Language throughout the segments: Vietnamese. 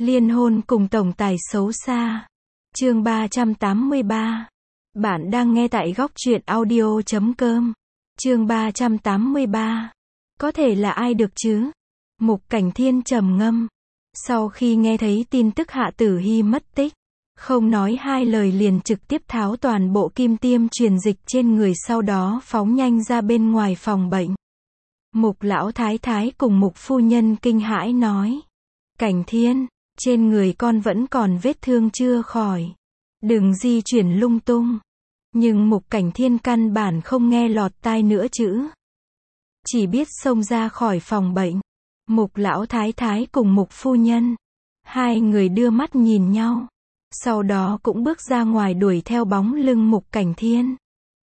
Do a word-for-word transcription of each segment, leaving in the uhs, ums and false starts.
Liên hôn cùng tổng tài xấu xa. Chương ba trăm tám mươi ba. Bạn đang nghe tại góc truyện audio chấm com. Chương ba trăm tám mươi ba. Có thể là ai được chứ? Mục Cảnh Thiên trầm ngâm. Sau khi nghe thấy tin tức Hạ Tử Hi mất tích, không nói hai lời liền trực tiếp tháo toàn bộ kim tiêm truyền dịch trên người, sau đó phóng nhanh ra bên ngoài phòng bệnh. Mục lão thái thái cùng Mục phu nhân kinh hãi nói: Cảnh Thiên, trên người con vẫn còn vết thương chưa khỏi, đừng di chuyển lung tung. Nhưng Mục Cảnh Thiên căn bản không nghe lọt tai nữa chữ, chỉ biết xông ra khỏi phòng bệnh. Mục lão thái thái cùng Mục phu nhân, hai người đưa mắt nhìn nhau, sau đó cũng bước ra ngoài đuổi theo bóng lưng Mục Cảnh Thiên.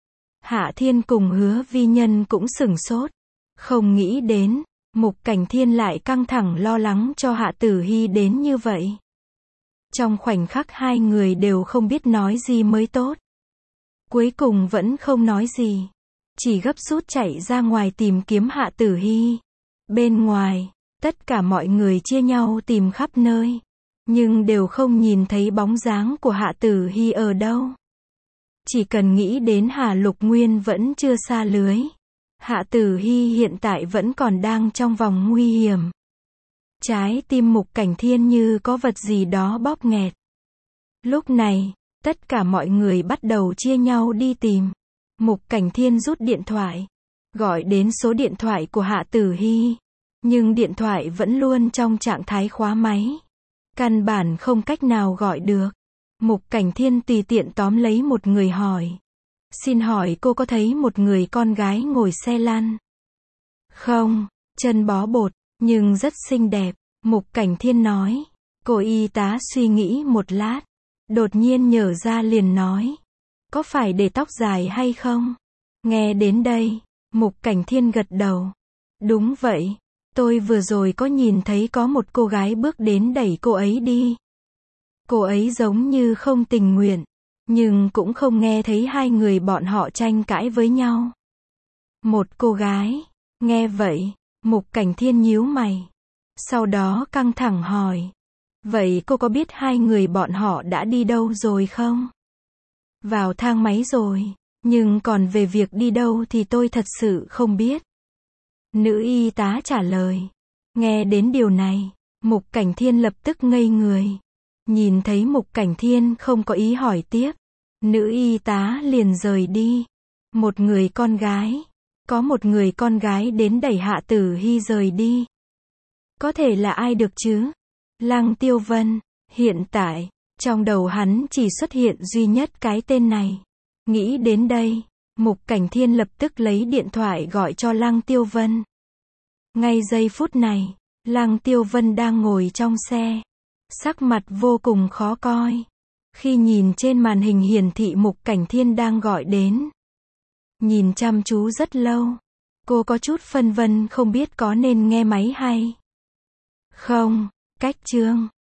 Hạ Thiên cùng Hứa Vi Nhân cũng sửng sốt, không nghĩ đến Mục Cảnh Thiên lại căng thẳng lo lắng cho Hạ Tử Hi đến như vậy. Trong khoảnh khắc hai người đều không biết nói gì mới tốt. Cuối cùng vẫn không nói gì, chỉ gấp rút chạy ra ngoài tìm kiếm Hạ Tử Hi. Bên ngoài, tất cả mọi người chia nhau tìm khắp nơi, nhưng đều không nhìn thấy bóng dáng của Hạ Tử Hi ở đâu. Chỉ cần nghĩ đến Hà Lục Nguyên vẫn chưa sa lưới, Hạ Tử Hi hiện tại vẫn còn đang trong vòng nguy hiểm. Trái tim Mục Cảnh Thiên như có vật gì đó bóp nghẹt. Lúc này, tất cả mọi người bắt đầu chia nhau đi tìm. Mục Cảnh Thiên rút điện thoại, gọi đến số điện thoại của Hạ Tử Hi, nhưng điện thoại vẫn luôn trong trạng thái khóa máy, căn bản không cách nào gọi được. Mục Cảnh Thiên tùy tiện tóm lấy một người hỏi: Xin hỏi cô có thấy một người con gái ngồi xe lăn? Không, chân bó bột, nhưng rất xinh đẹp, Mục Cảnh Thiên nói. Cô y tá suy nghĩ một lát, đột nhiên nhớ ra liền nói: Có phải để tóc dài hay không? Nghe đến đây, Mục Cảnh Thiên gật đầu. Đúng vậy, tôi vừa rồi có nhìn thấy có một cô gái bước đến đẩy cô ấy đi. Cô ấy giống như không tình nguyện, nhưng cũng không nghe thấy hai người bọn họ tranh cãi với nhau. Một cô gái. Nghe vậy, Mục Cảnh Thiên nhíu mày, sau đó căng thẳng hỏi: Vậy cô có biết hai người bọn họ đã đi đâu rồi không? Vào thang máy rồi, nhưng còn về việc đi đâu thì tôi thật sự không biết. Nữ y tá trả lời. Nghe đến điều này, Mục Cảnh Thiên lập tức ngây người. Nhìn thấy Mục Cảnh Thiên không có ý hỏi tiếp, nữ y tá liền rời đi. Một người con gái. Có một người con gái đến đẩy Hạ Tử Hi rời đi. Có thể là ai được chứ? Lăng Tiêu Vân. Hiện tại, trong đầu hắn chỉ xuất hiện duy nhất cái tên này. Nghĩ đến đây, Mục Cảnh Thiên lập tức lấy điện thoại gọi cho Lăng Tiêu Vân. Ngay giây phút này, Lăng Tiêu Vân đang ngồi trong xe, sắc mặt vô cùng khó coi. Khi nhìn trên màn hình hiển thị Mục Cảnh Thiên đang gọi đến, nhìn chăm chú rất lâu, cô có chút phân vân không biết có nên nghe máy hay không. Cách chương